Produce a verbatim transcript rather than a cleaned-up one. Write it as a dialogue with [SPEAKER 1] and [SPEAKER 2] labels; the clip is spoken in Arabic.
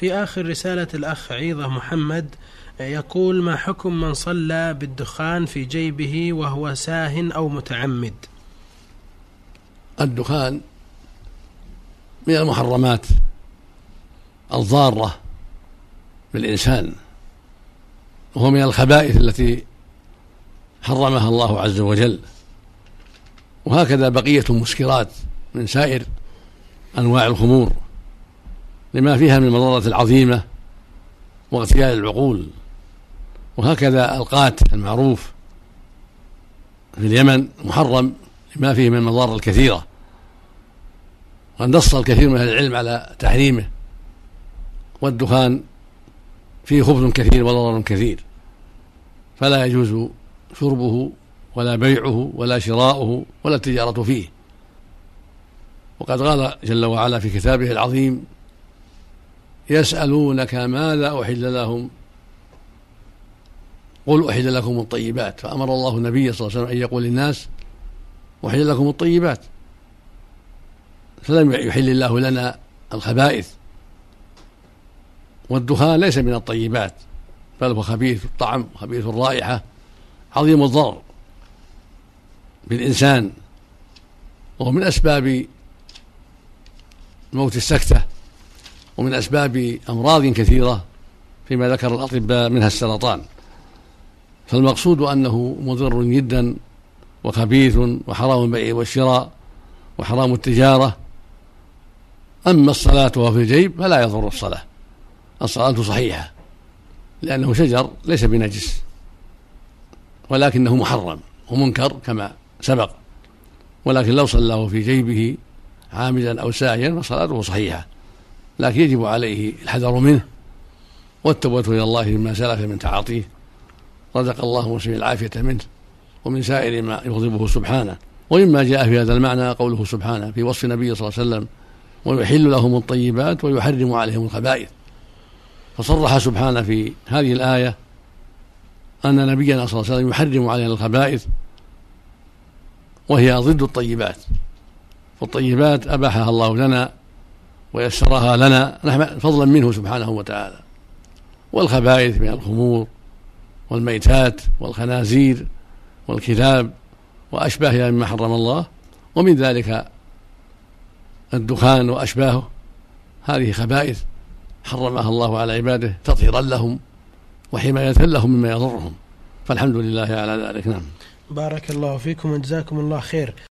[SPEAKER 1] في آخر رسالة الأخ عيضة محمد يقول: ما حكم من صلى بالدخان في جيبه وهو ساهٍ أو متعمد؟
[SPEAKER 2] الدخان من المحرمات الضارة بالإنسان، وهو من الخبائث التي حرمها الله عز وجل، وهكذا بقية المسكرات من سائر أنواع الخمور لما فيها من المضرة العظيمة واغتيال العقول. وهكذا القات المعروف في اليمن محرم لما فيه من المضار الكثيرة، وقد نص الكثير من أهل العلم على تحريمه. والدخان فيه خبث كثير وضرر كثير، فلا يجوز شربه ولا بيعه ولا شراؤه ولا التجارة فيه. وقد قال جل وعلا في كتابه العظيم: يسألونك ماذا أحل لهم قل أحل لكم الطيبات. فأمر الله النبي صلى الله عليه وسلم أن يقول للناس: أحل لكم الطيبات، فلم يحل الله لنا الخبائث. والدخان ليس من الطيبات، بل هو خبيث الطعم خبيث الرائحة عظيم الضرر بالإنسان، وهو من أسباب موت السكتة ومن أسباب أمراض كثيرة فيما ذكر الأطباء منها السرطان. فالمقصود أنه مضر جدا وخبيث وحرام البيع والشراء وحرام التجارة. أما الصلاة وهو في الجيب فلا يضر الصلاة، الصلاة صحيحة لأنه شجر ليس بنجس، ولكنه محرم ومنكر كما سبق. ولكن لو صلاه في جيبه عامدا أو ساهيا فصلاته صحيحة، لكن يجب عليه الحذر منه والتوبة إلى الله مما سلف من تعاطيه. رزق الله مسلم العافية منه ومن سائر ما يغضبه سبحانه. ومما جاء في هذا المعنى قوله سبحانه في وصف النبي صلى الله عليه وسلم: ويحل لهم الطيبات ويحرم عليهم الخبائث. فصرح سبحانه في هذه الآية أن نبينا صلى الله عليه وسلم يحرم علينا الخبائث، وهي ضد الطيبات. فالطيبات أباحها الله لنا ويسرها لنا فضلا منه سبحانه وتعالى، والخبائث من الخمور والميتات والخنازير والكلاب وأشباهها مما حرم الله، ومن ذلك الدخان وأشباهه. هذه خبائث حرمها الله على عباده تطهيرا لهم وحماية لهم مما يضرهم، فالحمد لله على ذلك. نعم.
[SPEAKER 1] بارك الله فيكم وجزاكم الله خير.